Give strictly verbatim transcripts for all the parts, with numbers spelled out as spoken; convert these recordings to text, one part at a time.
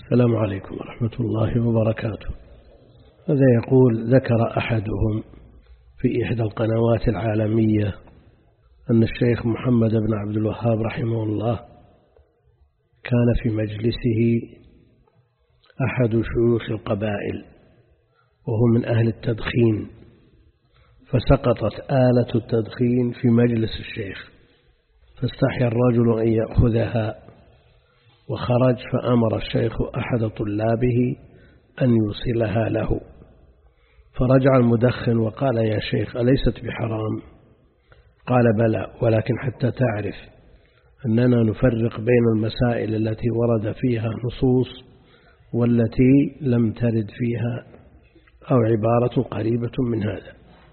السلام عليكم ورحمة الله وبركاته. هذا يقول: ذكر أحدهم في إحدى القنوات العالمية أن الشيخ محمد بن عبد الوهاب رحمه الله كان في مجلسه أحد شيوخ القبائل وهو من أهل التدخين، فسقطت آلة التدخين في مجلس الشيخ، فاستحيا الرجل أن يأخذها وخرج، فأمر الشيخ أحد طلابه أن يوصلها له، فرجع المدخن وقال: يا شيخ أليست بحرام؟ قال: بلى، ولكن حتى تعرف أننا نفرق بين المسائل التي ورد فيها نصوص والتي لم ترد فيها أو عبارة قريبة من هذا.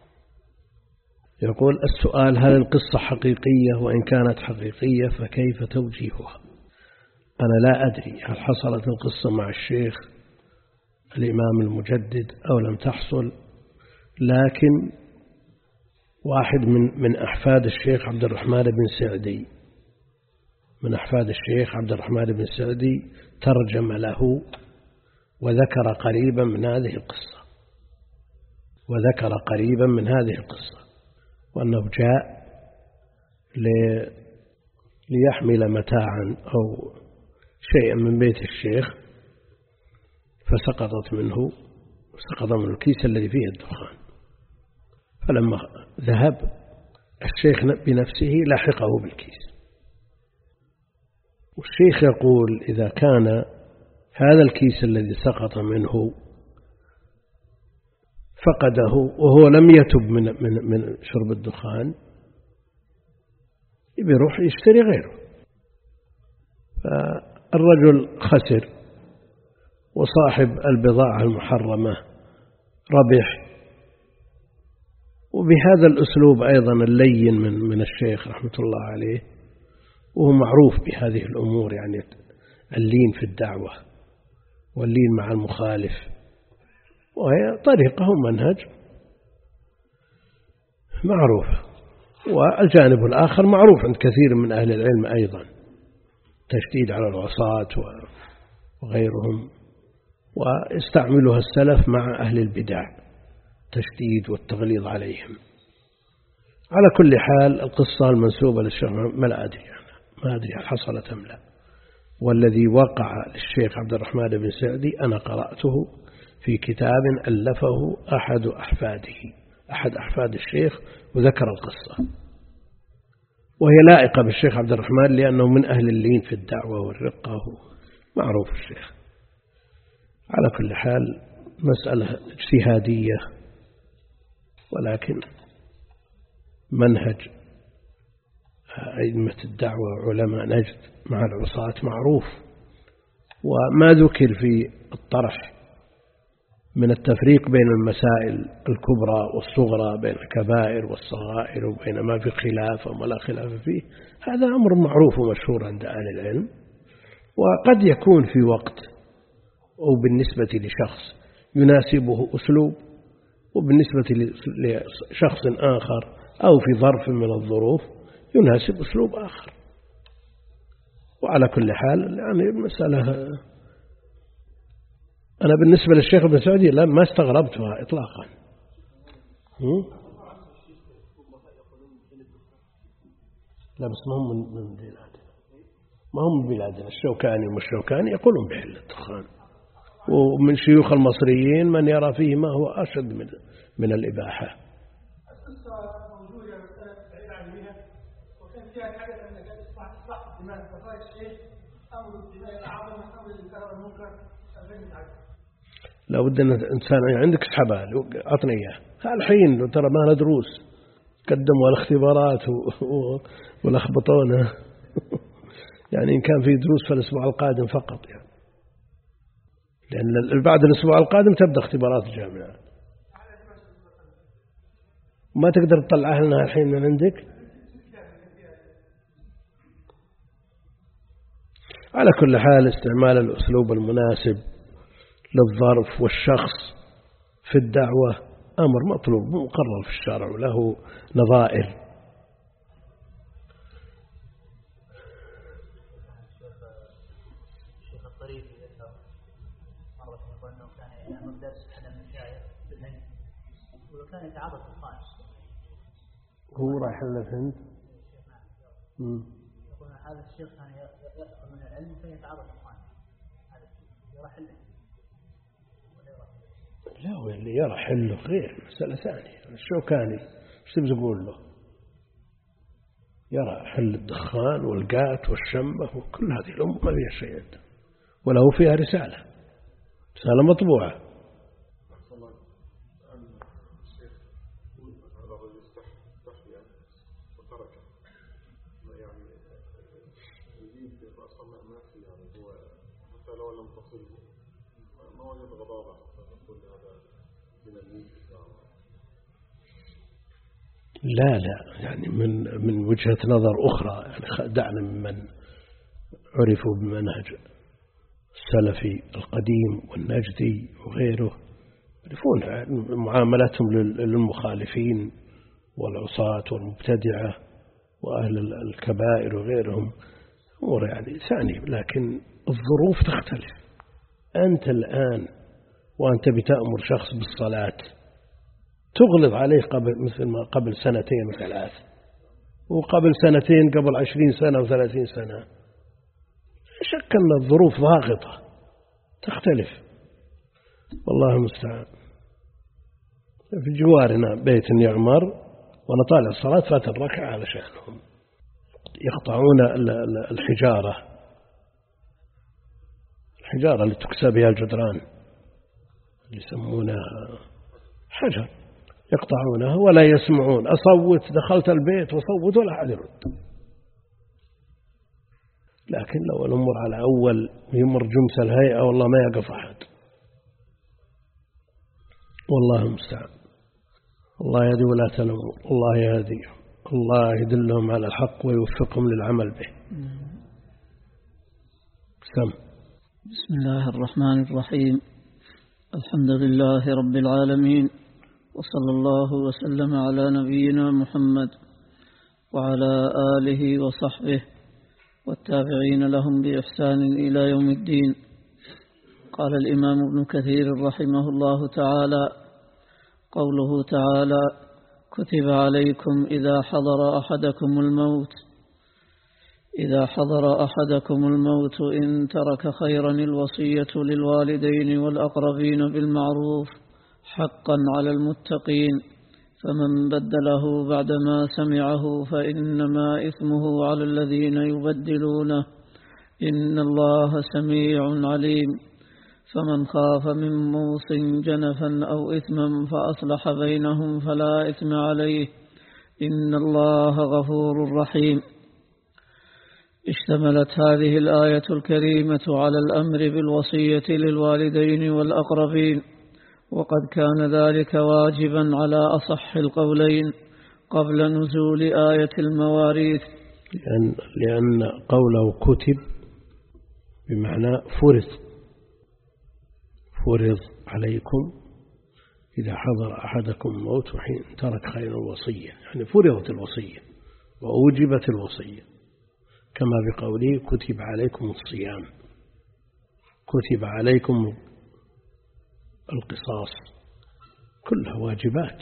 يقول السؤال: هل القصة حقيقية؟ وإن كانت حقيقية فكيف توجيهها؟ أنا لا أدري هل حصلت القصة مع الشيخ الإمام المجدد أو لم تحصل، لكن واحد من من أحفاد الشيخ عبد الرحمن بن سعدي من أحفاد الشيخ عبد الرحمن بن سعدي ترجم له وذكر قريبا من هذه القصة وذكر قريبا من هذه القصة وأنه جاء ليحمل متاعا أو شيئا من بيت الشيخ، فسقطت منه سقط من الكيس الذي فيه الدخان، فلما ذهب الشيخ بنفسه لاحقه بالكيس. والشيخ يقول: إذا كان هذا الكيس الذي سقط منه فقده وهو لم يتب من من من شرب الدخان، يروح يشتري غيره. فالرجل خسر، وصاحب البضاعة المحرمة ربح. وبهذا الأسلوب أيضا اللين من من الشيخ رحمة الله عليه، وهو معروف بهذه الأمور، يعني اللين في الدعوة واللين مع المخالف، وهي طريقة ومنهج معروف. والجانب الآخر معروف عند كثير من أهل العلم أيضا، تشديد على العصاة وغيرهم، واستعملها السلف مع أهل البدع، تشديد والتغليظ عليهم. على كل حال القصة المنسوبة للشيخ ما لا أدري يعني ما أدري هل حصلت أم لا. والذي وقع للشيخ عبد الرحمن بن سعدي أنا قرأته في كتاب ألفه أحد أحفاده أحد أحفاد الشيخ، وذكر القصة، وهي لائقة بالشيخ عبد الرحمن لأنه من أهل اللين في الدعوة والرقة، معروف الشيخ. على كل حال مسألة اجتهادية، ولكن منهج أئمة الدعوة علماء نجد مع العصاة معروف. وما ذكر في الطرح من التفريق بين المسائل الكبرى والصغرى، بين الكبائر والصغائر، وبين ما في خلاف وما لا خلاف فيه، هذا أمر معروف ومشهور عند أهل العلم. وقد يكون في وقت أو بالنسبة لشخص يناسبه أسلوب، وبالنسبة لشخص آخر أو في ظرف من الظروف يناسب أسلوب آخر. وعلى كل حال يعني المسألة، أنا بالنسبة للشيخ ابن سعدي لا ما استغربتها إطلاقا. لا بس ما هم من بلادنا ما هم من بلادنا الشوكاني والشوكاني يقولون بحل الدخان، ومن شيوخ المصريين من يرى فيه ما هو أشد من من الإباحة. لا بد أن إنسان عندك اسحبها، أعطني إياه الحين، ترى ما له دروس، قدموا الاختبارات ولخبطونا يعني إن كان في دروس في الأسبوع القادم فقط، يعني لأن بعد الأسبوع القادم تبدأ اختبارات الجامعة، ما تقدر تطلعها لنا الحين من عندك. على كل حال استعمال الأسلوب المناسب للظرف والشخص في الدعوة أمر مطلوب مقرر في الشرع وله نظائر. مرة يقول أنه كان يأمر درس أحد المشايخ في الهند وكان يتعرض للطعن. هو رايح الهند. يقول هذا الشيخ كان يأخذ من العلم فيتعرض للطعن. هذا يرى حله. لا، واللي يرى حله غير مسألة ثانية. الشوكاني ايش تبي تقول له؟ يرى حل الدخان والقات والشمة وكل هذه الأمور ما فيها شيء، وله فيها رسالة رسالة مطبوعة. لا لا يعني من من وجهة نظر أخرى، يعني دعنا ممن عرفوا بمنهج السلفي القديم والنجدي وغيره، يعرفون معاملتهم للمخالفين والعصاة والمبتدعة وأهل الكبائر وغيرهم أمور يعني ثانية، لكن الظروف تختلف. أنت الآن وأنت بتأمر شخص بالصلاة تغلظ عليه قبل مثل ما قبل سنتين وثلاث، وقبل سنتين قبل عشرين سنة وثلاثين سنة، شك أن الظروف ضاغطة تختلف. والله المستعان. في جوارنا بيت يعمر ونطالع الصلاة فات الركعة على شأنهم، يقطعون الحجارة الحجارة اللي تكسى بها الجدران اللي يسمونها حجر، يقطعونها ولا يسمعون. أصوت دخلت البيت وصوت ولا أحد يرد. لكن لو الأمور على أول يمر جمس الهيئة والله ما يقف أحد. والله المستعان. الله يهدي ولاة الأمور، الله يهديهم، الله يدلهم على الحق ويوفقهم للعمل به. سم. بسم الله الرحمن الرحيم. الحمد لله رب العالمين، وصلى الله وسلم على نبينا محمد وعلى آله وصحبه والتابعين لهم بإحسان إلى يوم الدين. قال الإمام ابن كثير رحمه الله تعالى: قوله تعالى: كتب عليكم إذا حضر أحدكم الموت إذا حضر أحدكم الموت إن ترك خيرا الوصية للوالدين والأقربين بالمعروف حقا على المتقين، فمن بدله بعدما سمعه فإنما إثمه على الذين يبدلونه، إن الله سميع عليم. فمن خاف من موص جنفا أو إثما فأصلح بينهم فلا إثم عليه، إن الله غفور رحيم. اشتملت هذه الآية الكريمة على الأمر بالوصية للوالدين والأقربين، وقد كان ذلك واجبا على أصح القولين قبل نزول آية المواريث، لأن, لأن قوله كتب بمعنى فرض فرض عليكم إذا حضر أحدكم الموت وحين ترك خير الوصية، يعني فرضت الوصية وأوجبت الوصية، كما بقوله كتب عليكم الصيام، كتب عليكم القصاص، كلها واجبات.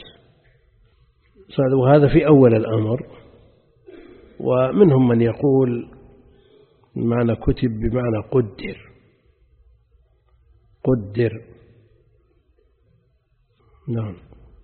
وهذا في أول الأمر. ومنهم من يقول معنى كتب بمعنى قدر قدر نعم.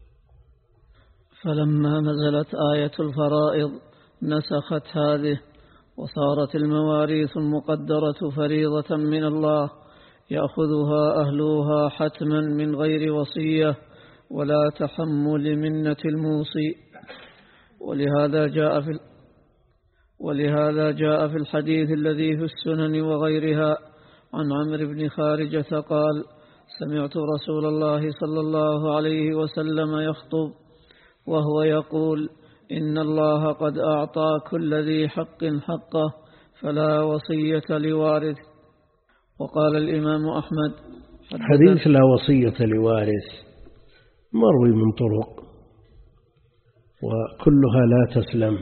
فلما نزلت آية الفرائض نسخت هذه، وصارت المواريث المقدرة فريضة من الله يأخذها أهلها حتما من غير وصية ولا تحمل منة الموصي. ولهذا جاء في ولهذا جاء في الحديث الذي في السنن وغيرها عن عمرو بن خارجة قال: سمعت رسول الله صلى الله عليه وسلم يخطب وهو يقول: إن الله قد أعطى كل ذي حق حقه فلا وصية لوارث. وقال الإمام أحمد: حديث لا وصية لوارث مروي من طرق وكلها لا تسلم،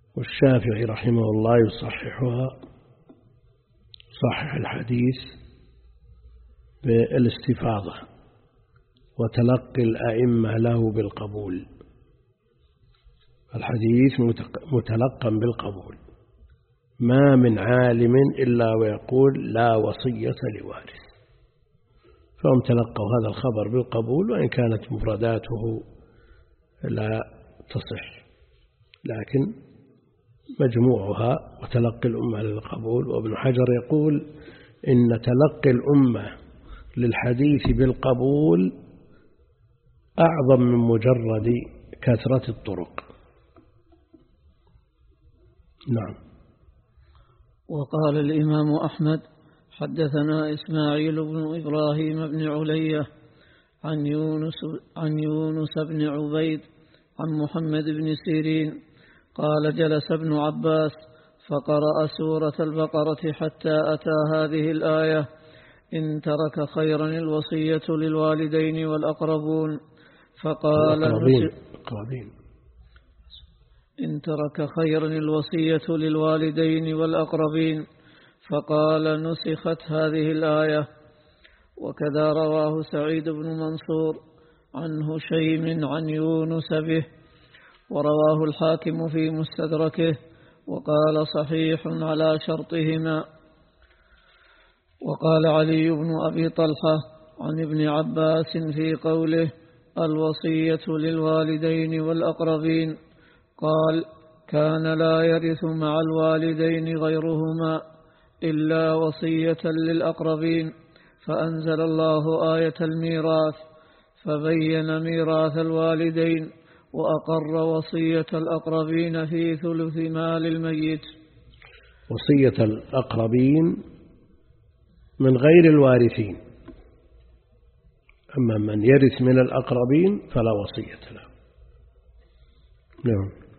والشافعي رحمه الله يصححها، صحح الحديث بالاستفاضة وتلقي الأئمة له بالقبول. الحديث متلقا بالقبول، ما من عالم إلا ويقول لا وصية لوارث، فهم تلقوا هذا الخبر بالقبول وإن كانت مفرداته لا تصح، لكن مجموعها وتلقي الأمة للقبول. وابن حجر يقول إن تلقي الأمة للحديث بالقبول أعظم من مجرد كثرة الطرق. نعم. وقال الإمام أحمد حدثنا إسماعيل بن إبراهيم بن علية عن يونس, عن يونس بن عبيد عن محمد بن سيرين قال جلس ابن عباس فقرأ سورة البقرة حتى أتى هذه الآية: إن ترك خيرا الوصية للوالدين والأقربون فقال الأقربين إن ترك خيرا الوصية للوالدين والأقربين فقال نسخت هذه الآية. وكذا رواه سعيد بن منصور عن هشيم عن يونس به، ورواه الحاكم في مستدركه وقال صحيح على شرطهما. وقال علي بن أبي طلحة عن ابن عباس في قوله الوصية للوالدين والأقربين قال كان لا يرث مع الوالدين غيرهما إلا وصية للأقربين، فأنزل الله آية الميراث فبين ميراث الوالدين وأقر وصية الأقربين في ثلث مال الميت. وصية الأقربين من غير الوارثين، أما من يرث من الأقربين فلا وصية له. نعم.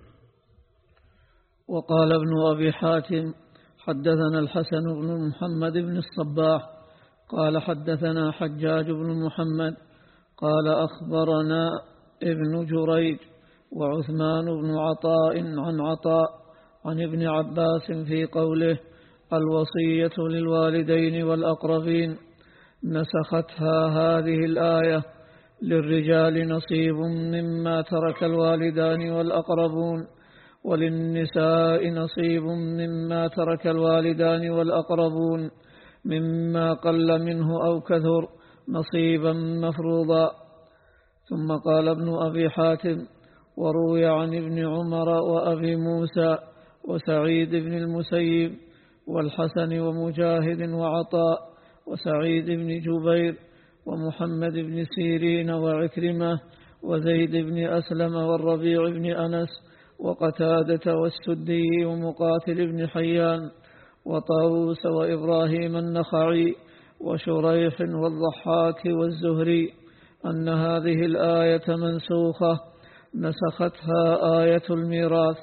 وقال ابن أبي حاتم حدثنا الحسن بن محمد بن الصباح قال حدثنا حجاج بن محمد قال أخبرنا ابن جريج وعثمان بن عطاء عن عطاء عن ابن عباس في قوله الوصية للوالدين والأقربين نسختها هذه الآية: للرجال نصيب مما ترك الوالدان والأقربون، وللنساء نصيب مما ترك الوالدان والأقربون، مما قل منه أو كثر نصيبا مفروضا. ثم قال ابن أبي حاتم وروي عن ابن عمر وأبي موسى وسعيد بن المسيب والحسن ومجاهد وعطاء وسعيد بن جبير ومحمد بن سيرين وعكرمة وزيد بن أسلم والربيع بن أنس وقتادة والسدي ومقاتل بن حيان وطاووس وإبراهيم النخعي وشريح والضحاك والزهري أن هذه الآية منسوخة نسختها آية الميراث.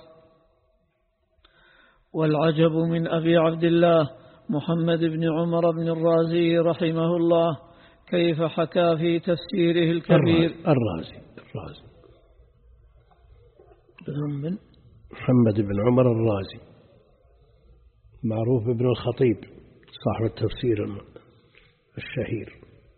والعجب من أبي عبد الله محمد بن عمر بن الرازي رحمه الله كيف حكى في تفسيره الكبير. الرازي الرازي من محمد بن عمر الرازي معروف ابن الخطيب صاحب التفسير الشهير.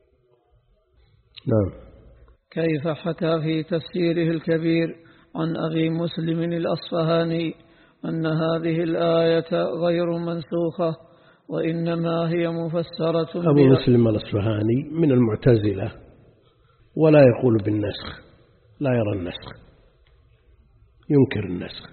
نعم. كيف حكى في تفسيره الكبير عن أبي مسلم الأصفهاني أن هذه الآية غير منسوخة وإنما هي مفسرة. أبو مسلم الأصفهاني من المعتزلة ولا يقول بالنسخ، لا يرى النسخ، ينكر النسخ.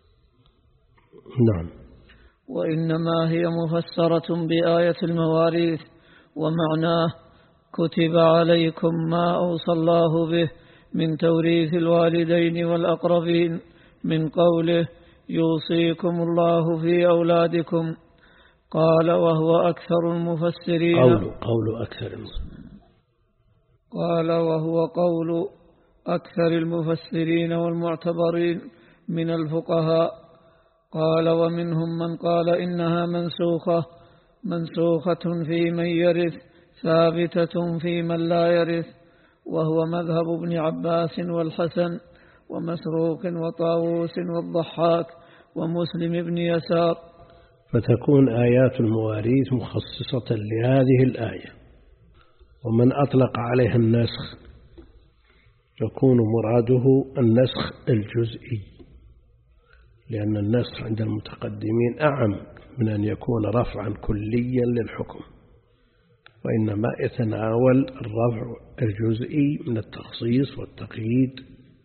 نعم. وإنما هي مفسرة بآية المواريث ومعناه كتب عليكم ما أوصى الله به من توريث الوالدين والأقربين من قوله يوصيكم الله في أولادكم. قال وهو أكثر المفسرين قول, قول أكثر المفسرين قال وهو قول أكثر المفسرين والمعتبرين من الفقهاء. قال ومنهم من قال إنها منسوخة منسوخة في من يرث ثابتة في من لا يرث، وهو مذهب ابن عباس والحسن ومسروق وطاووس والضحاك ومسلم بن يسار. فتكون آيات المواريث مخصصة لهذه الآية ومن أطلق عليها النسخ يكون مراده النسخ الجزئي، لأن النسخ عند المتقدمين أعم من أن يكون رفعا كليا للحكم، وإنما يتناول الرفع الجزئي من التخصيص والتقييد،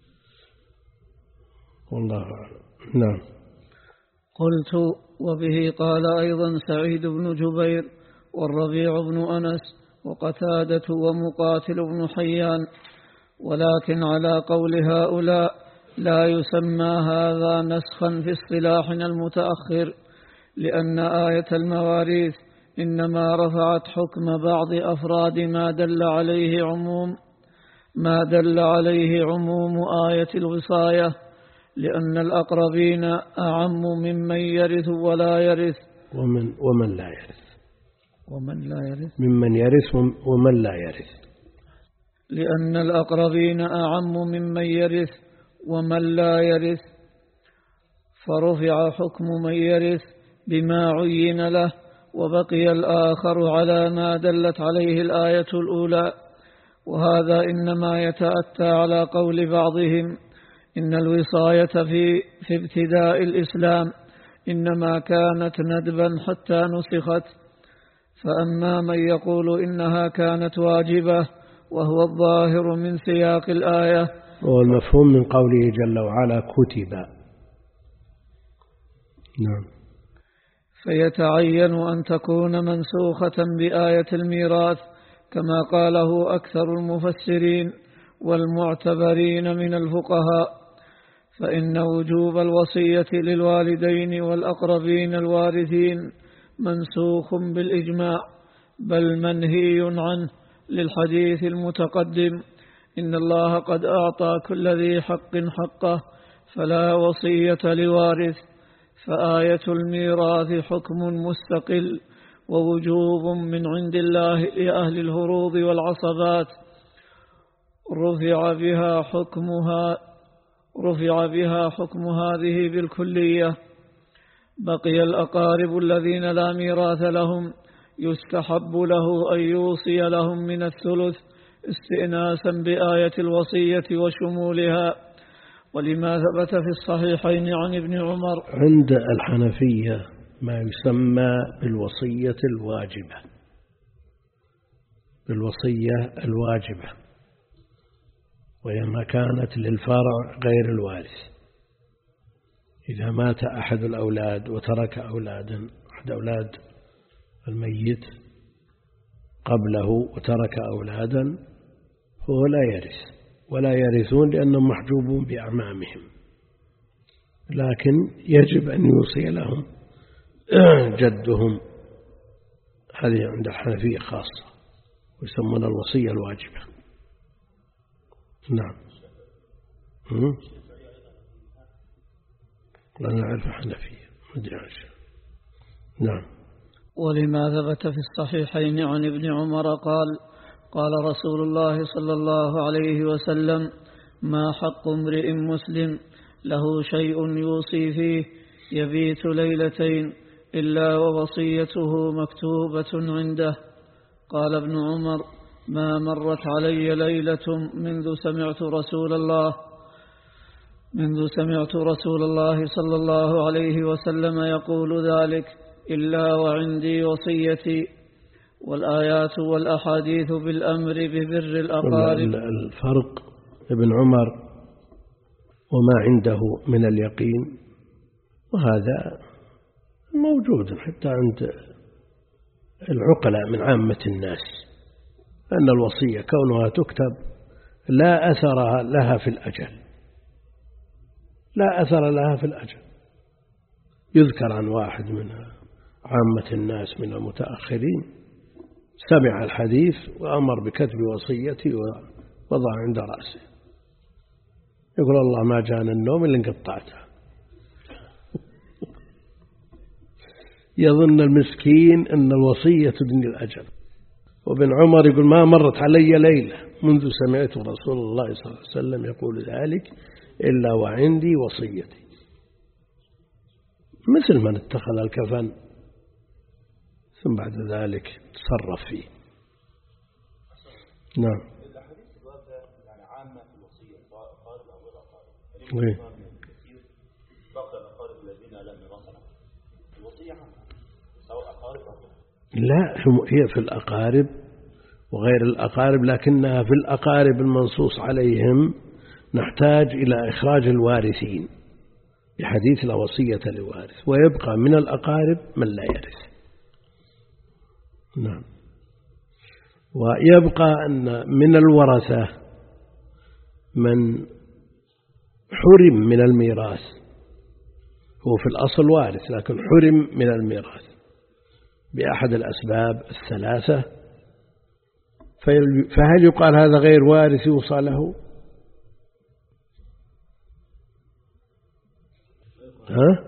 والله أعلم. نعم. قلت: وبه قال أيضا سعيد بن جبير والربيع بن أنس وقتادة ومقاتل بن حيان، ولكن على قول هؤلاء لا يسمى هذا نسخا في اصطلاحنا المتأخر، لأن آية المواريث إنما رفعت حكم بعض أفراد ما دل عليه عموم ما دل عليه عموم آية الوصاية، لأن الأقربين أعم ممن يرث ولا يرث ومن ومن لا يرث ومن لا يرث ممن يرث ومن لا يرث لأن الأقربين أعم ممن يرث ومن لا يرث، فرفع حكم من يرث بما عين له، وبقي الآخر على ما دلت عليه الآية الأولى. وهذا إنما يتأتى على قول بعضهم إن الوصاية في, في ابتداء الإسلام إنما كانت ندبا حتى نسخت، فأما من يقول إنها كانت واجبة وهو الظاهر من سياق الآية، والمفهوم من قوله جل وعلا كتب، نعم، فيتعين أن تكون منسوخة بآية الميراث كما قاله أكثر المفسرين والمعتبرين من الفقهاء، فإن وجوب الوصية للوالدين والأقربين الوارثين منسوخ بالإجماع، بل منهي عنه للحديث المتقدم إن الله قد أعطى كل ذي حق حقه فلا وصية لوارث. فآية الميراث حكم مستقل ووجوب من عند الله لأهل الفروض والعصبات، رفع بها حكمها رفع بها حكم هذه بالكلية. بقي الأقارب الذين لا ميراث لهم يستحب له أن يوصي لهم من الثلث استئناسا بآية الوصية وشمولها، ولما ثبت في الصحيحين عن ابن عمر. عند الحنفية ما يسمى بالوصية الواجبة بالوصية الواجبة وهي ما كانت للفرع غير الوارث. إذا مات أحد الأولاد وترك أولادا، أحد أولاد الميت قبله وترك أولادا، فهو لا يرث ولا يرثون لأنهم محجوبون بأعمامهم، لكن يجب أن يوصي لهم جدهم. هذه عند الحنفية خاصة ويسمون الوصية الواجبة. نعم. لا نعرف حنفية. نعم. ولما ثبت في الصحيحين عن ابن عمر قال قال رسول الله صلى الله عليه وسلم: ما حق امرئ مسلم له شيء يوصي فيه يبيت ليلتين إلا ووصيته مكتوبة عنده. قال ابن عمر: ما مرت علي ليلة منذ سمعت رسول الله منذ سمعت رسول الله صلى الله عليه وسلم يقول ذلك إلا وعندي وصيتي. والآيات والأحاديث بالأمر ببر الأقارب. الفرق ابن عمر وما عنده من اليقين، وهذا موجود حتى عند العقلاء من عامة الناس، أن الوصية كونها تكتب لا أثر لها في الأجل لا أثر لها في الأجل. يذكر عن واحد من عامة الناس من المتأخرين سمع الحديث وأمر بكتب وصيته ووضع عند رأسه، يقول: الله ما جاءنا النوم إلا انقطعته. يظن المسكين أن الوصية تدني الأجل. وابن عمر يقول: ما مرت علي ليلة منذ سمعت رسول الله صلى الله عليه وسلم يقول ذلك إلا وعندي وصيتي. مثل من اتخذ الكفن ثم بعد ذلك تصرف فيه. نعم. الأحاديث الواردة يعني عامة في الوصية سواء أقارب أو غير أقارب. إيه. كثير باقي الأقارب الذين لم يرثوا الوصية عامة سواء أقارب أو غير. لا، هي في الأقارب وغير الأقارب، لكنها في الأقارب المنصوص عليهم نحتاج إلى إخراج الوارثين بحديث لا وصية لوارث، ويبقى من الأقارب من لا يرث. نعم. ويبقى أن من الورثة من حرم من الميراث، هو في الأصل وارث لكن حرم من الميراث بأحد الأسباب الثلاثة، فهل يقال هذا غير وارث يوصى له؟ ها؟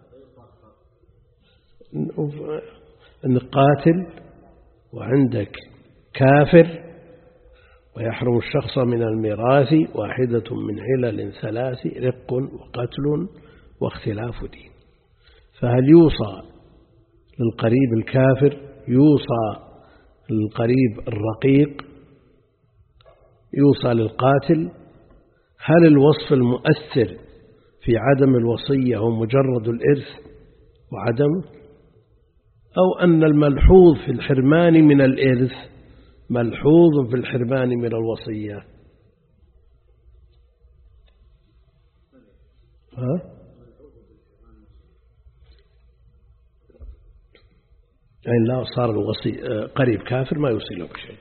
أن قاتل وعندك كافر ويحرم الشخص من الميراث واحدة من علل ثلاث: رق وقتل واختلاف دين. فهل يوصى للقريب الكافر؟ يوصى للقريب الرقيق؟ يوصى للقاتل؟ هل الوصف المؤثر في عدم الوصية هو مجرد الإرث وعدمه، أو أن الملحوظ في الحرمان من الإرث ملحوظ في الحرمان من الوصية؟ ها؟ يعني لا صار الوصي قريب كافر ما يوصي له بشيء.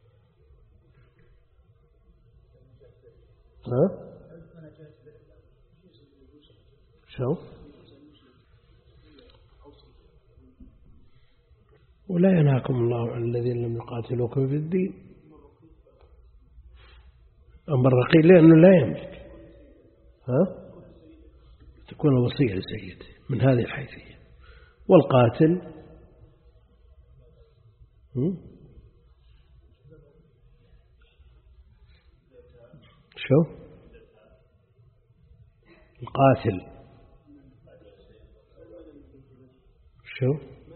ها؟ شو؟ ولا ينهاكم الله عن الذين لم يقاتلوكم في الدين. أما الرقيق لأنه لا يملك، ها؟ تكون وصية لسيده من هذه الحيثية. والقاتل شو؟ القاتل شو؟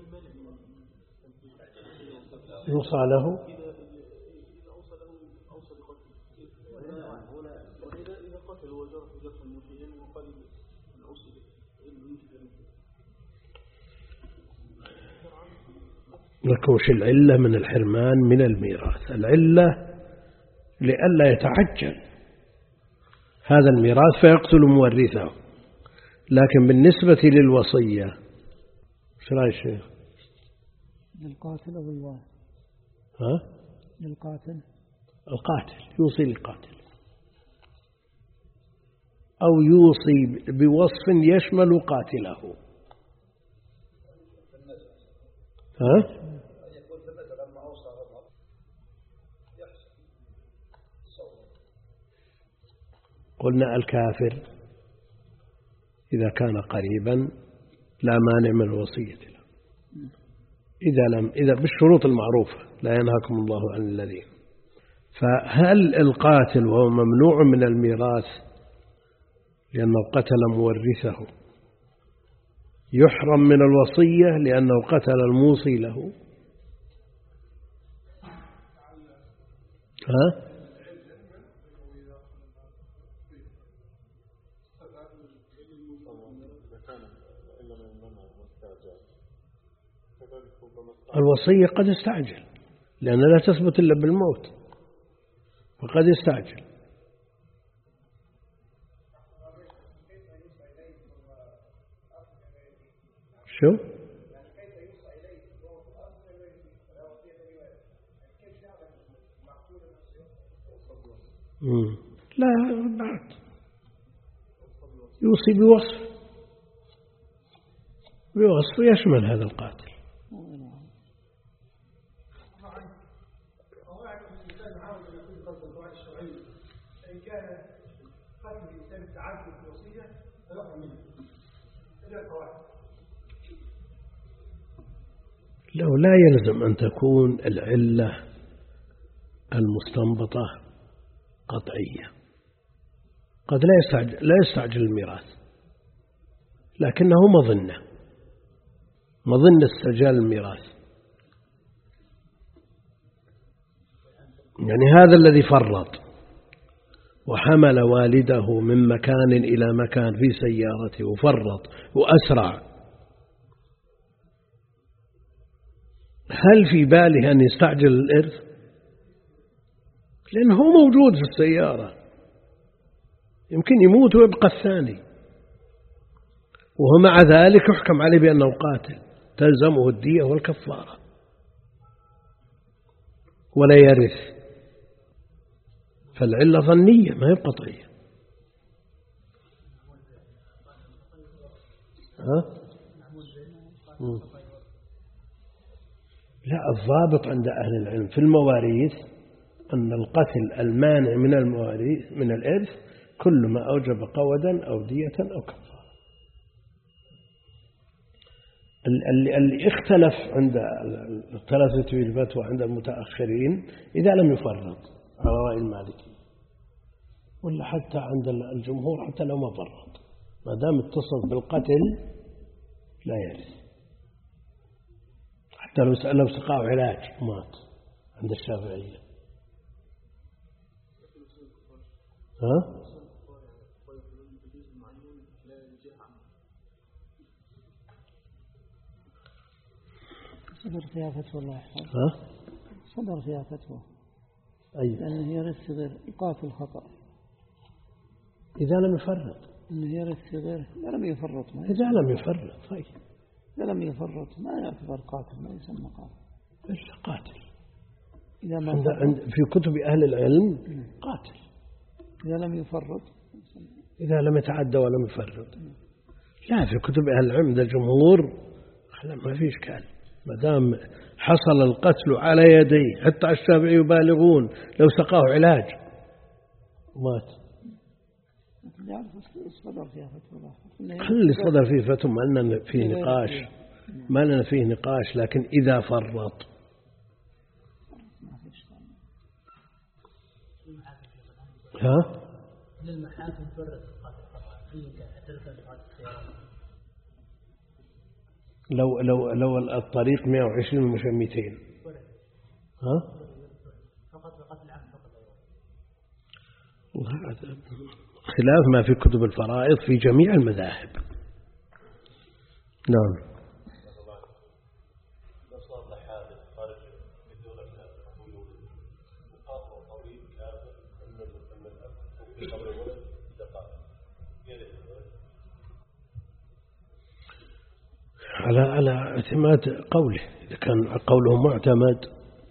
يوصى له لكوش العلة من الحرمان من الميراث. العلة لئلا يتعجل هذا الميراث فيقتل مورثه. لكن بالنسبة للوصية ايش رأي الشيخ؟ للقاتل أو الوارث؟ ها؟ للقاتل. القاتل يوصي للقاتل أو يوصي بوصف يشمل قاتله. ها؟ قلنا الكافر إذا كان قريبا لا مانع من الوصية له إذا لم إذا بالشروط المعروفة لا ينهاكم الله عن الذين. فهل القاتل وهو ممنوع من الميراث لأنه قتل مورثه يحرم من الوصية لأنه قتل الموصي له؟ ها؟ الوصية قد استعجل لأنها لا تثبت إلا بالموت فقد استعجل. شو؟ مم. لا بعد يوصي بوصف بوصف يشمل هذا القاتل. لو لا يلزم أن تكون العلة المستنبطة قطعية. قد لا يستعجل, لا يستعجل الميراث لكنه مظنة مظنة استعجال الميراث. يعني هذا الذي فرط وحمل والده من مكان إلى مكان في سيارته وفرط وأسرع، هل في باله أن يستعجل الإرث؟ لأنه هو موجود في السيارة، يمكن يموت ويبقى الثاني، وهو مع ذلك يحكم عليه بأنه قاتل، تلزمه الدية والكفارة ولا يرث. فالعلة ظنية ما هي قطعية. ها؟ لا، الضابط عند أهل العلم في المواريث أن القتل المانع من المواريث من الإرث كل ما أوجب قودا أو دية أو كفارة. اللي اختلف عند اختلفت في الفتوى عند المتأخرين إذا لم يفرط على رأي المالكي، ولا حتى عند الجمهور حتى لو ما فرط ما دام اتصف بالقتل لا يرث، حتى لو لو سقاه علاج مات عند الشافعية. ها؟ صدر فيها فتوى الله يحفظ. ها؟ صدر فيها فتوى. أي. لأنه يرث صغير يقاتل خطأ. إذا لم يفرط. إنه يرث صغير إذا لم يفرط ما. إذا لم يفرط طيب. إذا لم يفرط ما يعتبر قاتل، ما يسمى قاتل. إيش قاتل؟ إذا ما عند عند في كتب أهل العلم قاتل. إذا لم يفرط. إذا لم يتعدى ولم يفرط. لا، في كتب أهل العلم عند الجمهور لا ما في إشكال، ما دام حصل القتل على يديه، حتى الشافعي يبالغون لو سقاه علاج مات. صدر فيها فتوى. خلي صدر فيه فتوى، ما لنا فيه نقاش، ما لنا فيه نقاش، لكن إذا فرط. ها؟ للمحاكم فرط القتل. لو لو لو الطريق مئة وعشرين ومشى مئتين. ها؟ فقط القتل العام فقط. خلاف ما في كتب الفرائض في جميع المذاهب. نعم. على على اعتماد قوله، إذا كان قوله معتمد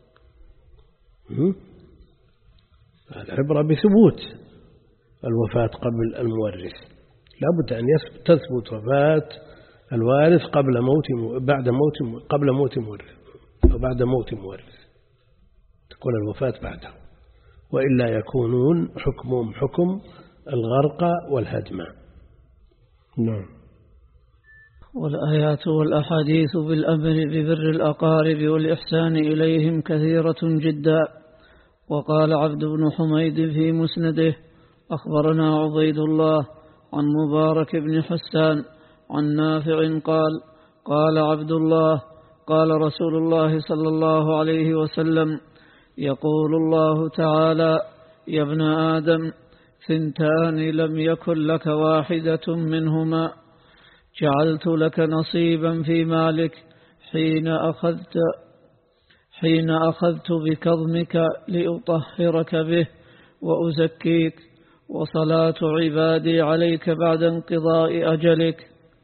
العبرة بثبوت الوفاة قبل المورث، لابد أن تثبت وفاة الوارث قبل موت بعد موت قبل موت مورث أو بعد موت مورث، تكون الوفاة بعده، وإلا يكونون حكمهم حكم الغرق والهدم. نعم. والآيات والأحاديث بالأمر ببر الأقارب والإحسان إليهم كثيرة جدا. وقال عبد بن حميد في مسنده: أخبرنا عبيد الله عن مبارك بن حسان عن نافع قال: قال عبد الله: قال رسول الله صلى الله عليه وسلم: يقول الله تعالى: يا ابن آدم، ثنتان لم يكن لك واحدة منهما، جعلت لك نصيبا في مالك حين أخذت حين أخذت بكظمك لأطهرك به وأزكيك، وصلاة عبادي عليك بعد انقضاء أجلك.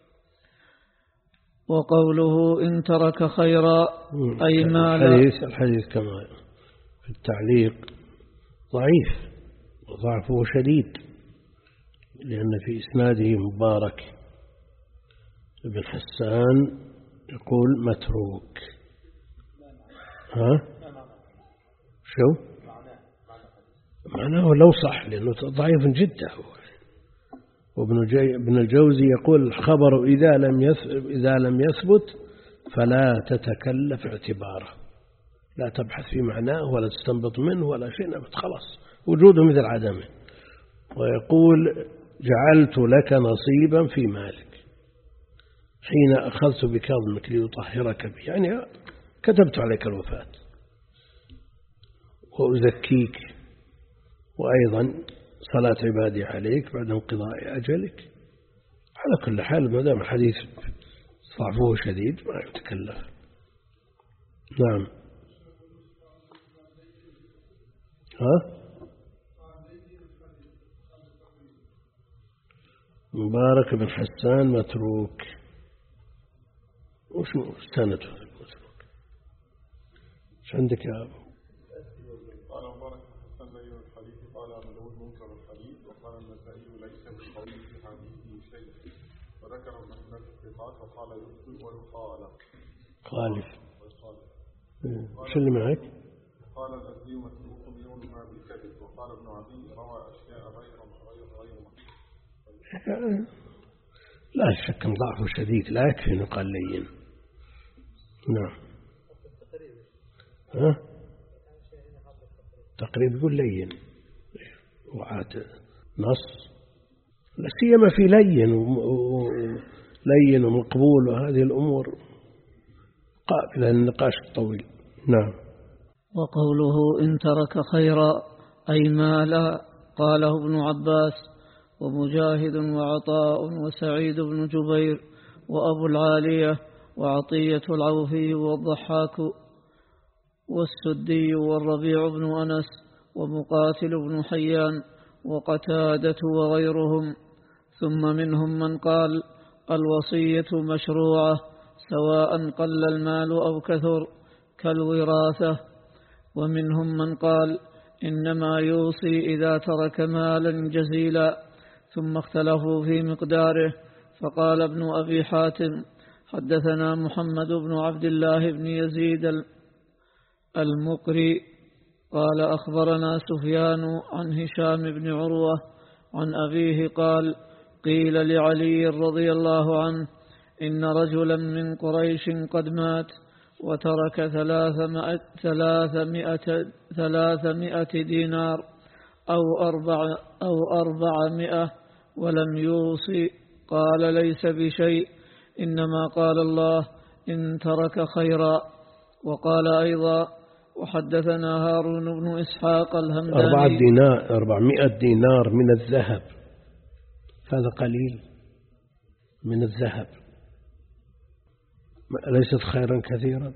وقوله إن ترك خيرا أي مالا. الحديث, الحديث كما في التعليق ضعيف وضعفه شديد، لأن في إسناده مبارك بن حسان يقول متروك. ها؟ شو؟ معناه لو صح، لأنه ضعيف جدا. وابن الجوزي يقول: الخبر إذا لم إذا لم يثبت فلا تتكلف اعتباره، لا تبحث في معناه ولا تستنبط منه ولا شيء، خلاص وجوده مثل عدمه. ويقول: جعلت لك نصيبا في مالك حين أخذت بكظمك ليطهرك به، يعني كتبت عليك الوفاة وأزكيك، وأيضا صلاة عبادي عليك بعد انقضاء أجلك. على كل حال ما دام الحديث ضعفه شديد ما يتكلف. نعم. ها؟ مبارك بن حسان متروك. وش سنته متروك؟ ايش عندك يا أبو؟ قال مبارك بن حسان لين الحديث، قال أبو داود منكر الحديث، وقال النسائي ليس بالقوي في حديثه شيء، وذكر ابن حسان الثقات وقال يخطئ ويخالف. خالف. ايش اللي معك؟ قال الأزدي متروك يومها بالكذب، وقال ابن عدي روى أشياء غير غير غير يعني لا شك ضعفه شديد، لا يكفي أن يقال لين. نعم. ها؟ تقريب يقول لين وعاد نص، لا سيما في لين ولين ومقبول وهذه الأمور قابلة للنقاش الطويل. نعم. وقوله إن ترك خيرا أي مالا قاله ابن عباس ومجاهد وعطاء وسعيد بن جبير وأبو العالية وعطية العوفي والضحاك والسدي والربيع بن أنس ومقاتل بن حيان وقتادة وغيرهم. ثم منهم من قال الوصية مشروعة سواء قل المال أو كثر كالوراثة. ومنهم من قال إنما يوصي إذا ترك مالا جزيلا. ثم اختلفوا في مقداره، فقال ابن أبي حاتم حدثنا محمد بن عبد الله بن يزيد المقري قال أخبرنا سفيان عن هشام بن عروة عن أبيه قال قيل لعلي رضي الله عنه إن رجلا من قريش قد مات وترك ثلاثمائة, ثلاثمائة, ثلاثمائة دينار أو, أربع أو أربعمائة ولم يوصي. قال ليس بشيء، إنما قال الله إن ترك خيرا. وقال أيضا وحدثنا هارون بن إسحاق الهمداني أربعة دينار أربعمائة دينار من الذهب، هذا قليل من الذهب، ليست خيرا كثيرا.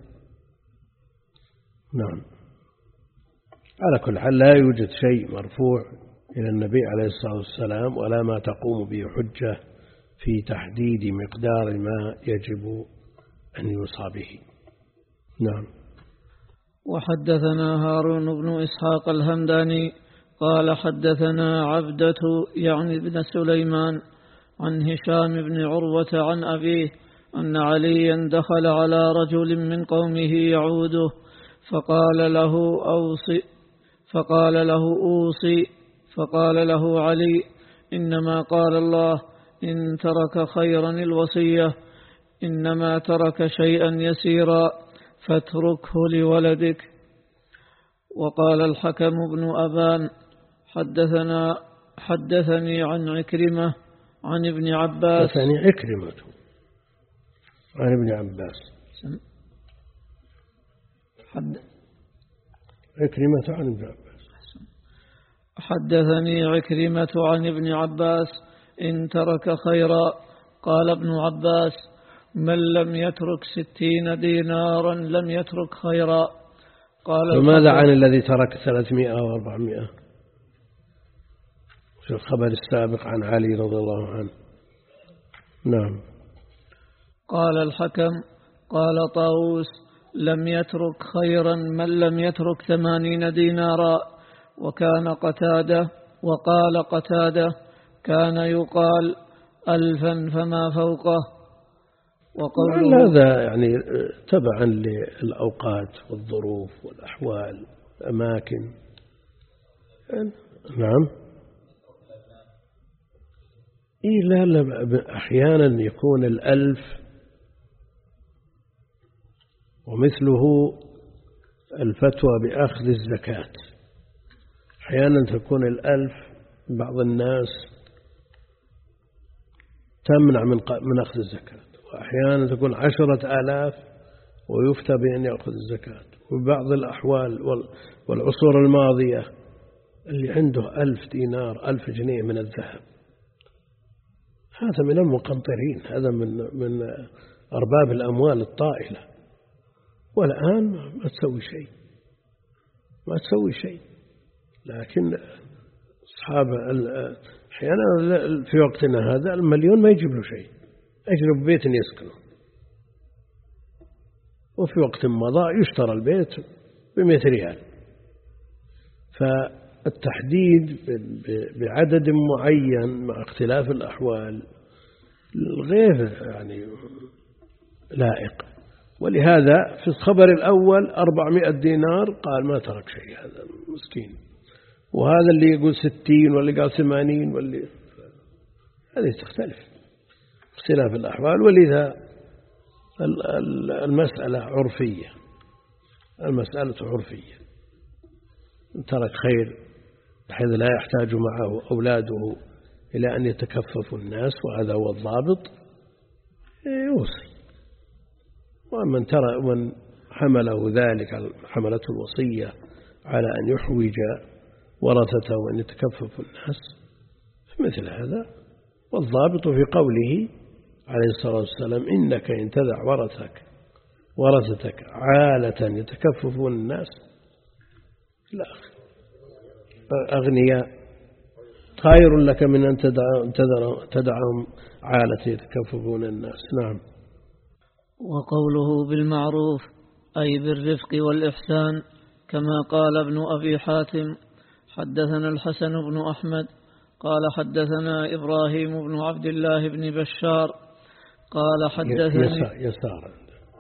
نعم. على كل حال لا يوجد شيء مرفوع إلى النبي عليه الصلاة والسلام ولا ما تقوم به حجة في تحديد مقدار ما يجب أن يوصى به. نعم. وحدثنا هارون بن إسحاق الهمداني قال حدثنا عبدة يعني بن سليمان عن هشام بن عروة عن أبيه أن عليا دخل على رجل من قومه يعوده فقال له أوصي فقال له أوصي فقال له علي إنما قال الله إن ترك خيرا الوصية، إنما ترك شيئا يسيرا فاتركه لولدك. وقال الحكم بن أبان حدثنا حدثني عن عكرمة عن ابن عباس حدثني عكرمة عن ابن عباس حد عكرمة عن ابن عباس حدثني عكرمة عن ابن عباس إن ترك خيرا. قال ابن عباس من لم يترك ستين دينارا لم يترك خيرا. قال وماذا عن الذي ترك ثلاثمائة وأربعمائة في الخبر السابق عن علي رضي الله عنه؟ نعم. قال الحكم قال طاووس لم يترك خيرا من لم يترك ثمانين دينارا. وكان قتادة وقال قتادة كان يقال ألفا فما فوقه. وقوله هذا يعني تبعا للأوقات والظروف والأحوال الأماكن. نعم. إيه لا لا أحيانا يكون الألف ومثله الفتوى بأخذ الزكاة. أحيانا تكون الألف بعض الناس تمنع من من أخذ الزكاة، وأحيانا تكون عشرة آلاف ويفتى بأن يأخذ الزكاة، وبعض الأحوال والعصور الماضية اللي عنده ألف دينار ألف جنيه من الذهب، هذا من المقنطرين، هذا من من أرباب الأموال الطائلة. والآن ما تسوي شيء، ما تسوي شيء. لكن أصحاب أحيانا في وقتنا هذا المليون ما يجيب له شيء، يجلب بيت يسكنه، وفي وقت مضى يشترى البيت بمئة ريال. فالتحديد بعدد معين مع اختلاف الأحوال غير يعني لائق. ولهذا في الخبر الأول أربعمائة دينار قال ما ترك شيء، هذا مسكين. وهذا اللي يقول ستين واللي قال ثمانين واللي هذه تختلف اختلاف الأحوال. ولذا المسألة عرفية، المسألة عرفية. ترك خير بحيث لا يحتاج معه أولاده إلى أن يتكففوا الناس، وهذا هو الضابط، يوصي. ومن ترى من حمله ذلك حملته الوصية على أن يحوج ورثته وأن يتكفف الناس مثل هذا. والضابط في قوله عليه الصلاة والسلام إنك إن تدع ورثك ورثتك عالة يتكففون الناس لا أغنياء خير لك من أن تدعهم عالة يتكففون الناس. نعم. وقوله بالمعروف أي بالرفق والإحسان، كما قال ابن أبي حاتم حدثنا الحسن بن أحمد قال حدثنا إبراهيم بن عبد الله بن بشار قال حدثني يسار, يسار.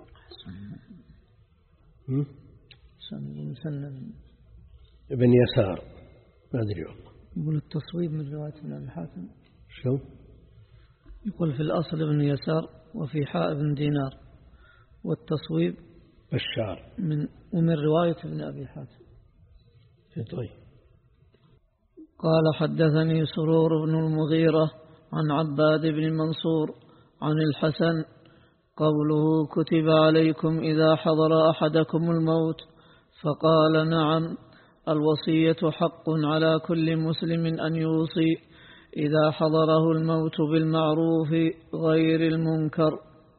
ابن يسار ما أدري والله. يقول التصويب من رواية ابن أبي حاتم شو يقول في الأصل ابن يسار وفي حاء ابن دينار، والتصويب بشار من ومن رواية ابن أبي حاتم. طيب. قال حدثني سرور بن المغيرة عن عباد بن منصور عن الحسن قوله كتب عليكم إذا حضر أحدكم الموت فقال نعم، الوصية حق على كل مسلم أن يوصي إذا حضره الموت بالمعروف غير المنكر.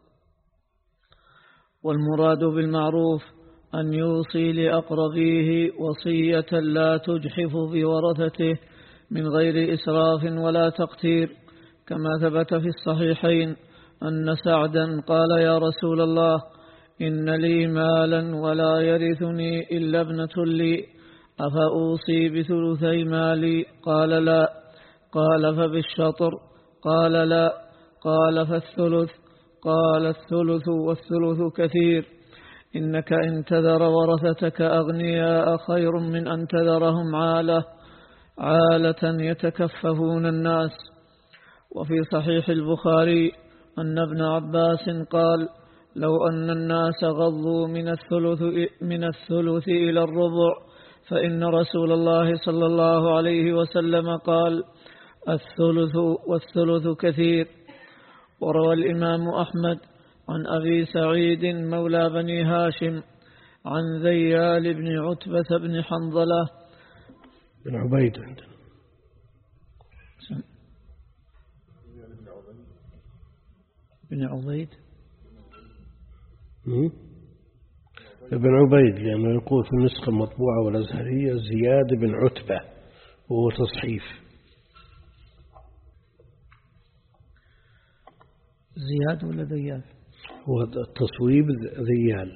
والمراد بالمعروف أن يوصي لأقربيه وصية لا تجحف بورثته من غير إسراف ولا تقتير، كما ثبت في الصحيحين أن سعدا قال يا رسول الله إن لي مالا ولا يرثني إلا ابنة لي أفأوصي بثلثي مالي؟ قال لا. قال فبالشطر؟ قال لا. قال فالثلث؟ قال الثلث والثلث كثير، إنك إن تذر ورثتك أغنياء خير من أن تذرهم عالة عالة يتكففون الناس. وفي صحيح البخاري أن ابن عباس قال لو أن الناس غضوا من الثلث, من الثلث إلى الربع فإن رسول الله صلى الله عليه وسلم قال الثلث والثلث كثير. وروى الإمام أحمد عن أبي سعيد مولى بني هاشم عن ذيال بن عتبة بن حنظلة بن عبيد عندنا بن عبيد ابن عبيد، لأنه يقول في النسخة المطبوعة والأزهرية زياد بن عتبة وهو تصحيف. زياد ولا ذيال؟ هو التصويب ذيال.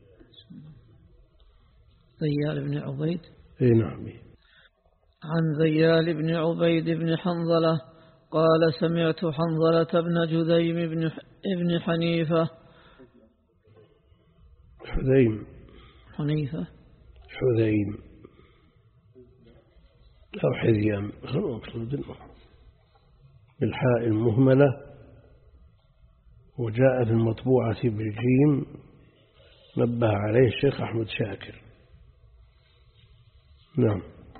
ذيال بن عبيد. اي نعم. عن ذيال بن عبيد بن حنظلة قال سمعت حنظلة بن جذيم بن ابن حنيفة حذيم حنيفة حذيم أو حذيم بالحاء المهملة، وجاء في المطبوعة بالجيم، نبه عليه الشيخ أحمد شاكر. نعم.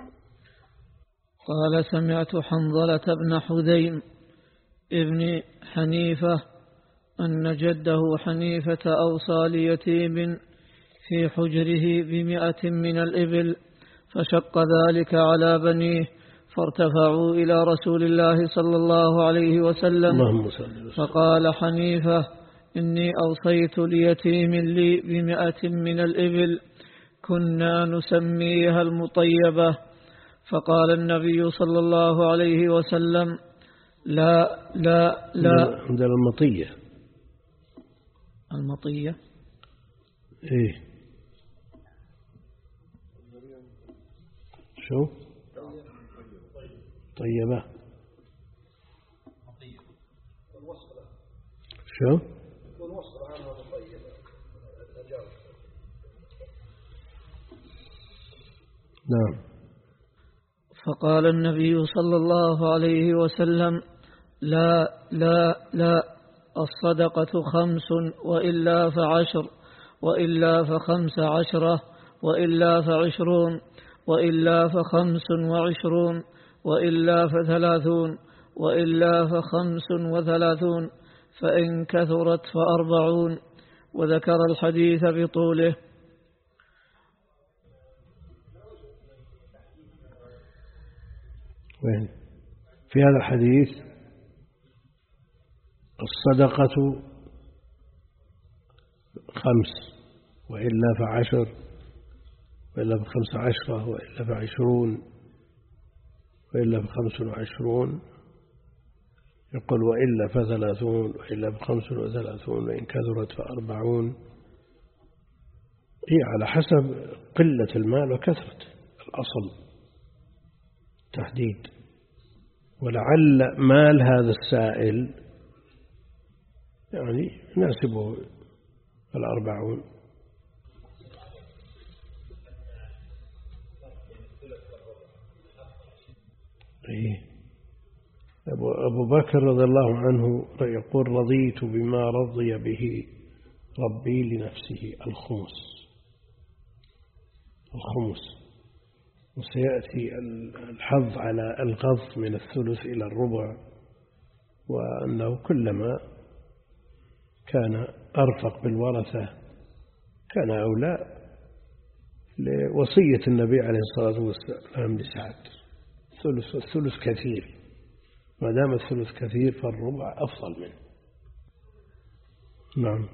قال سمعت حنظلة بن حذيم ابن حنيفة أن جده حنيفة أوصى ليتيم في حجره بمئة من الإبل، فشق ذلك على بنيه فارتفعوا إلى رسول الله صلى الله عليه وسلم، فقال حنيفة: إني أوصيت ليتيم لي بمئة من الإبل كنا نسميها المطيبة. فقال النبي صلى الله عليه وسلم: لا لا لا. عندنا المطية. المطية إيه شو طيبة شو نعم. فقال النبي صلى الله عليه وسلم: لا لا لا، الصدقة خمس وإلا فعشر، وإلا فخمس عشرة، وإلا فعشرون، وإلا فخمس وعشرون، وإلا فثلاثون، وإلا فخمس وثلاثون، فإن كثرت فأربعون. وذكر الحديث بطوله. وين في هذا الحديث الصدقة خمس وإلا فعشر، وإلا بخمس عشرة، وإلا بعشرون، وإلا بخمس وعشرون. يقول وإلا فثلاثون، وإلا بخمس وثلاثون، وإن كثرت فأربعون. هي على حسب قلة المال وكثرة الأصل تحديد. ولعل مال هذا السائل يعني يناسبه الأربعون. أبو بكر رضي الله عنه يقول: رضيت بما رضي به ربي لنفسه الخمس. الخمس وسيأتي الحظ على الغض من الثلث إلى الربع، وأنه كلما كان أرفق بالورثة كان أولى لوصية النبي عليه الصلاة والسلام لسعد. الثلث والثلث كثير، ما دام الثلث كثير فالربع أفضل منه. نعم.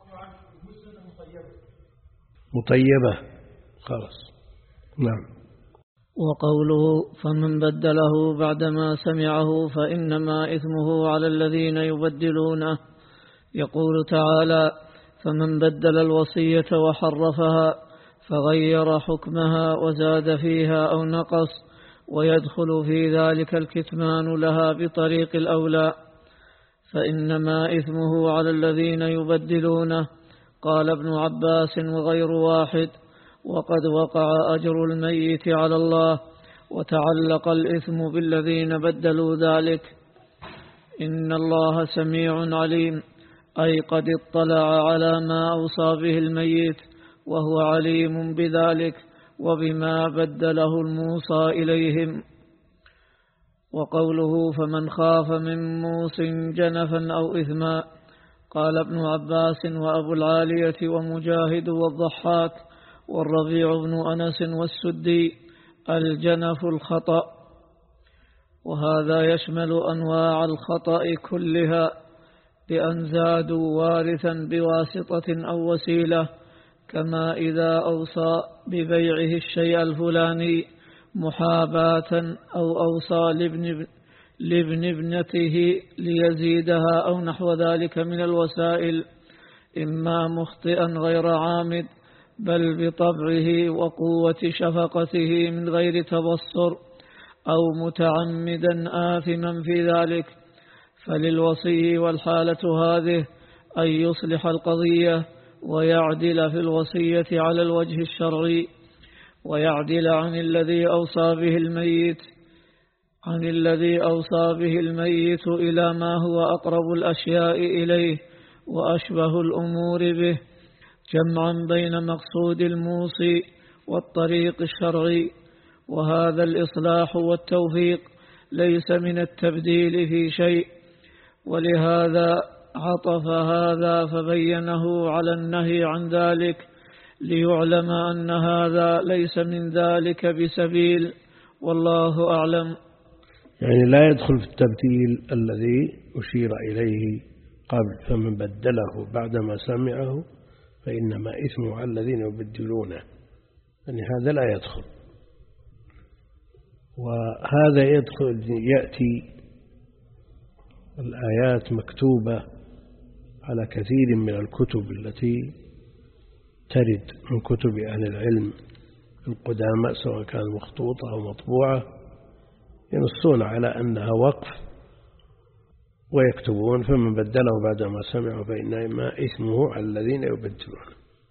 مطيبة خلاص. نعم. وقوله: فمن بدله بعدما سمعه فإنما إثمه على الذين يبدلونه. يقول تعالى: فمن بدل الوصية وحرفها فغير حكمها وزاد فيها أو نقص، ويدخل في ذلك الكتمان لها بطريق الأولى، فإنما إثمه على الذين يبدلونه. قال ابن عباس وغير واحد: وقد وقع أجر الميت على الله، وتعلق الإثم بالذين بدلوا ذلك. إن الله سميع عليم، أي قد اطلع على ما أوصى به الميت، وهو عليم بذلك وبما بدله الموصى إليهم. وقوله: فمن خاف من موص جنفا أو إثما. قال ابن عباس وأبو العالية ومجاهد والضحاك والربيع بن أنس والسدي: الجنف الخطأ. وهذا يشمل أنواع الخطأ كلها، بأن زادوا وارثا بواسطة أو وسيلة، كما إذا أوصى ببيعه الشيء الفلاني محاباة، أو أوصى لابن, لابن ابنته ليزيدها أو نحو ذلك من الوسائل، إما مخطئا غير عامد، بل بطبعه وقوة شفقته من غير تبصر، أو متعمدا آثما في ذلك. فللوصي والحالة هذه أن يصلح القضية ويعدل في الوصية على الوجه الشرعي، ويعدل عن الذي أوصى به الميت عن الذي أوصى به الميت إلى ما هو أقرب الأشياء إليه وأشبه الأمور به، جمعا بين مقصود الموصي والطريق الشرعي. وهذا الإصلاح والتوفيق ليس من التبديل في شيء، ولهذا عطف هذا فبينه على النهي عن ذلك، ليعلم أن هذا ليس من ذلك بسبيل، والله أعلم. يعني لا يدخل في التبديل الذي أشير إليه قبل، فمن بدله بعدما سمعه فإنما إثمه على الذين يبدلونه، يعني هذا لا يدخل. وهذا يدخل يأتي الآيات مكتوبة على كثير من الكتب التي ترد من كتب أهل العلم القدامى، سواء كانت مخطوطة أو مطبوعة، ينصون على أنها وقف ويكتبون فمن بدله بعدما سمعوا فإنما إثمه على الذين يبدلون.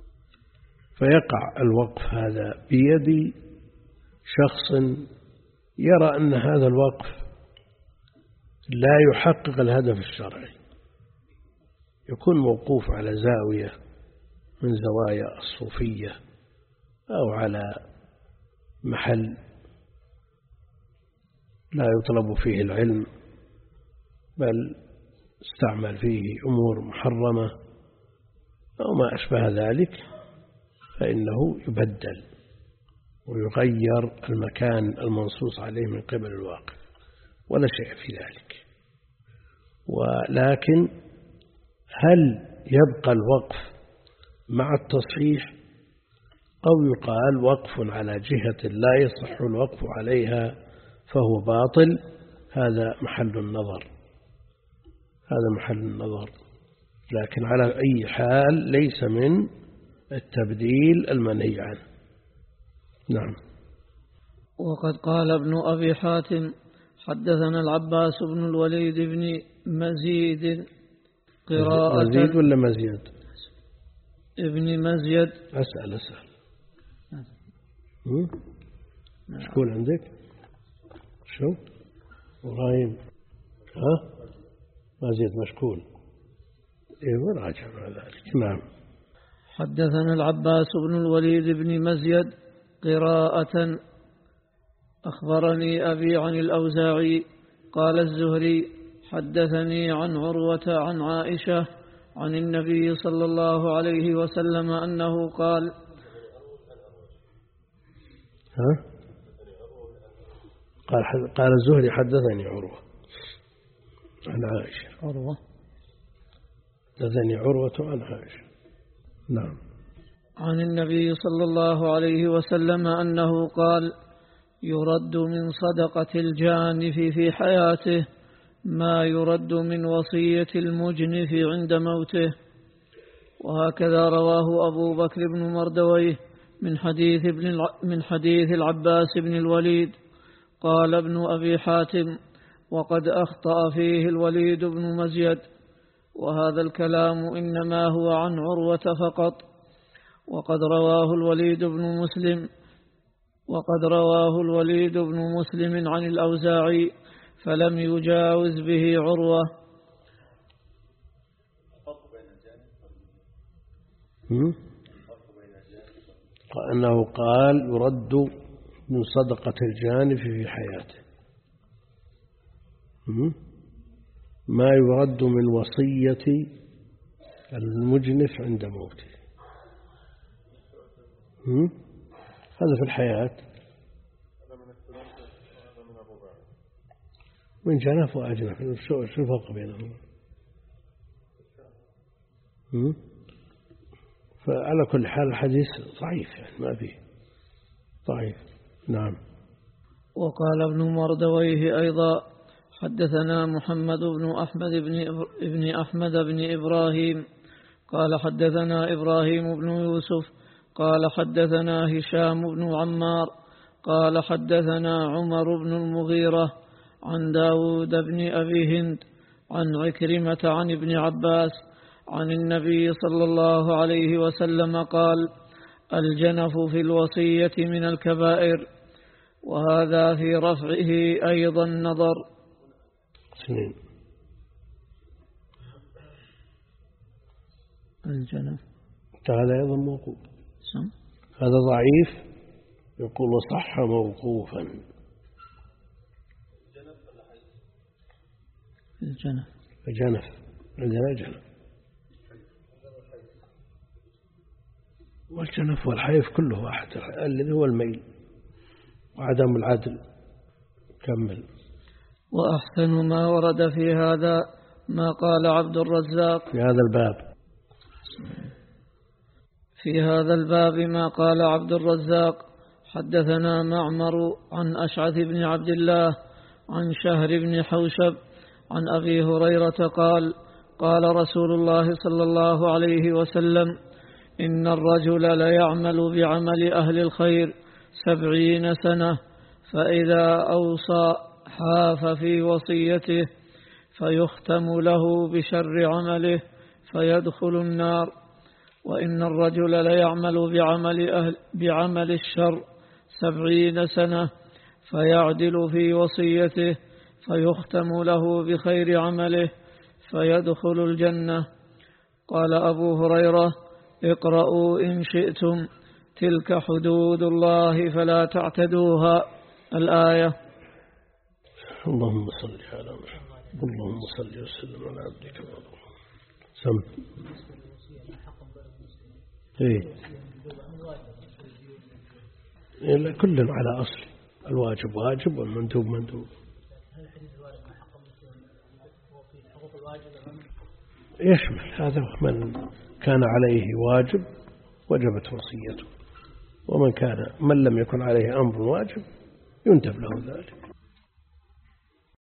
فيقع الوقف هذا بيد شخص يرى أن هذا الوقف لا يحقق الهدف الشرعي، يكون موقوف على زاوية من زوايا الصوفية أو على محل لا يطلب فيه العلم بل استعمل فيه أمور محرمة أو ما أشبه ذلك، فإنه يبدل ويغير المكان المنصوص عليه من قبل الواقف، ولا شيء في ذلك. ولكن هل يبقى الوقف مع التصحيح أو يقال وقف على جهة لا يصح الوقف عليها فهو باطل؟ هذا محل النظر، هذا محل النظر. لكن على أي حال ليس من التبديل المنهي عنه. نعم. وقد قال ابن أبي حاتم حدثنا العباس بن الوليد بن مزيد قراءة مزيد ولا مزيد؟ ابن مزيد. أسأل أسأل شكون عندك؟ شو؟ إبراهيم ها؟ مزيد مشكول. إيه راجع مع ذلك. نعم. حدثنا العباس بن الوليد بن مزيد قراءة أخبرني أبي عن الأوزاعي قال الزهري حدثني عن عروة عن عائشة عن النبي صلى الله عليه وسلم أنه قال ها؟ قال قال الزهري حدثني عروة عن عائشة. عروة حدثني عروة عن عائشة. نعم. عن النبي صلى الله عليه وسلم أنه قال يرد من صدقة الجانف في حياته ما يرد من وصية المجنف عند موته. وهكذا رواه أبو بكر بن مردويه من حديث ابن من حديث العباس بن الوليد. قال ابن أبي حاتم وقد أخطأ فيه الوليد بن مزيد، وهذا الكلام إنما هو عن عروة فقط. وقد رواه الوليد بن مسلم وقد رواه الوليد بن مسلم عن الأوزاعي فلم يجاوز به عروة. أنه قال يرد من صدقة الجانف في حياته ما يرد من وصية المجنف عند موته. هذا في الحياة من جنف وأجنف، شو الفرق بينهم؟ فعلى كل حال الحديث ضعيف، يعني ما فيه ضعيف. نعم. وقال ابن مردويه أيضا حدثنا محمد بن أحمد بن, ابن أحمد بن إبراهيم قال حدثنا إبراهيم بن يوسف قال حدثنا هشام بن عمار قال حدثنا عمر بن المغيرة عن داود بن أبي هند عن عكرمة عن ابن عباس عن النبي صلى الله عليه وسلم قال الجنف في الوصية من الكبائر. وهذا في رفعه أيضا نظر. سنين. الجنف هذا أيضا موقوف. سم. هذا ضعيف يقول وصح موقوفا. الجنف الجنف عندنا جنف. والجنف والحيف كله واحد، الذي هو الميل وعدم العدل. كمل. وأحسن ما ورد في هذا ما قال عبد الرزاق في هذا الباب في هذا الباب ما قال عبد الرزاق حدثنا معمر عن أشعث بن عبد الله عن شهر بن حوشب عن أبي هريرة قال قال رسول الله صلى الله عليه وسلم إن الرجل ليعمل بعمل أهل الخير سبعين سنة فإذا أوصى حاف في وصيته فيختم له بشر عمله فيدخل النار. وإن الرجل ليعمل بعمل, أهل بعمل الشر سبعين سنة فيعدل في وصيته فيختم له بخير عمله فيدخل الجنة. قال أبو هريرة اقرأوا إن شئتم تلك حدود الله فلا تعتدوها. الآية. اللهم صل على محمد اللهم صل وسلم على عبدك ورسولك. سم ايه إلا كل على أصل الواجب واجب والمندوب مندوب. يشمل هذا من كان عليه واجب وجبت وصيته، ومن كان من لم يكن عليه أمر واجب يندب له ذلك.